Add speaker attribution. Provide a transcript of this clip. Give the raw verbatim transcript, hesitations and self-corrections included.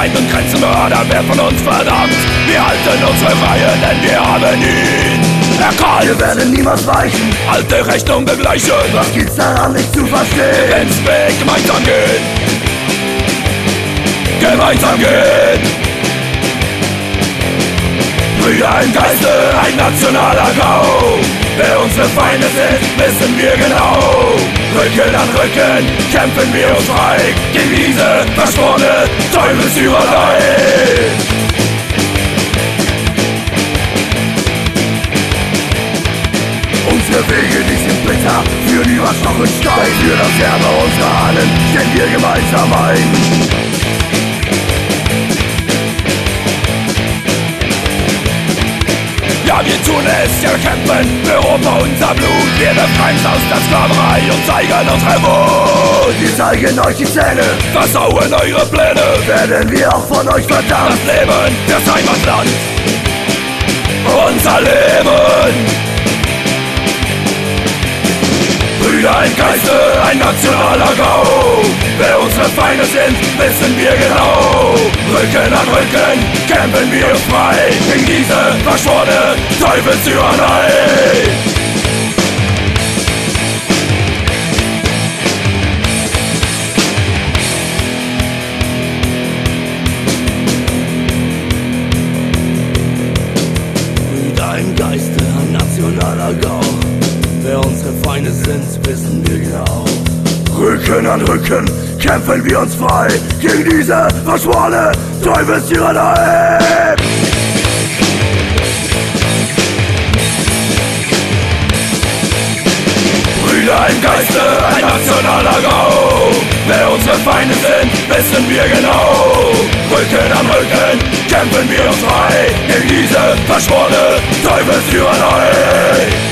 Speaker 1: Feind und Grenzenmörder, wer von uns verdammt? Wir halten unsere Reihe, denn wir haben ihn erkannt.
Speaker 2: Wir werden niemals weichen,
Speaker 1: alte Rechnung begleichen.
Speaker 2: Was gibt's daran nicht zu verstehen?
Speaker 1: Wenn's Weg gemeinsam geht, gemeinsam geht. Brüder im Geiste, ein nationaler Gau. Wer unsere Feinde sind, wissen wir genau. Rücken an Rücken kämpfen wir uns frei gegen diese verschworene Teufelsüberlei.
Speaker 2: Unsere Wege, die sind bitter, für die was noch in Stein. Für das Erbe unserer Ahnen stehen wir gemeinsam ein.
Speaker 1: Ja, wir tun es, wir kämpfen für Europa, unser Blut. Wir befreien uns aus der Sklaverei und zeigen unsere Wut.
Speaker 2: Wir zeigen euch die Zähne,
Speaker 1: versauen eure Pläne.
Speaker 2: Werden wir auch von euch verdammt.
Speaker 1: Das Leben, das Heimatland, unser Leben. Brüder im Geiste, ein nationaler Gau. Wer unsere Feinde sind, wissen wir genau. Rücken an Rücken kämpfen wir uns frei gegen diese verschworene Teufelstyrannei.
Speaker 2: Brüder im Geiste, ein nationaler Gau. Wer unsere Feinde sind, wissen wir genau. Rücken an Rücken kämpfen wir uns frei gegen diese verschworene Teufelstyrannei.
Speaker 1: Brüder im Geiste, ein nationaler Gau. Wer unsere Feinde sind, wissen wir genau. Rücken an Rücken kämpfen wir uns frei gegen diese verschworene Teufelstyrannei.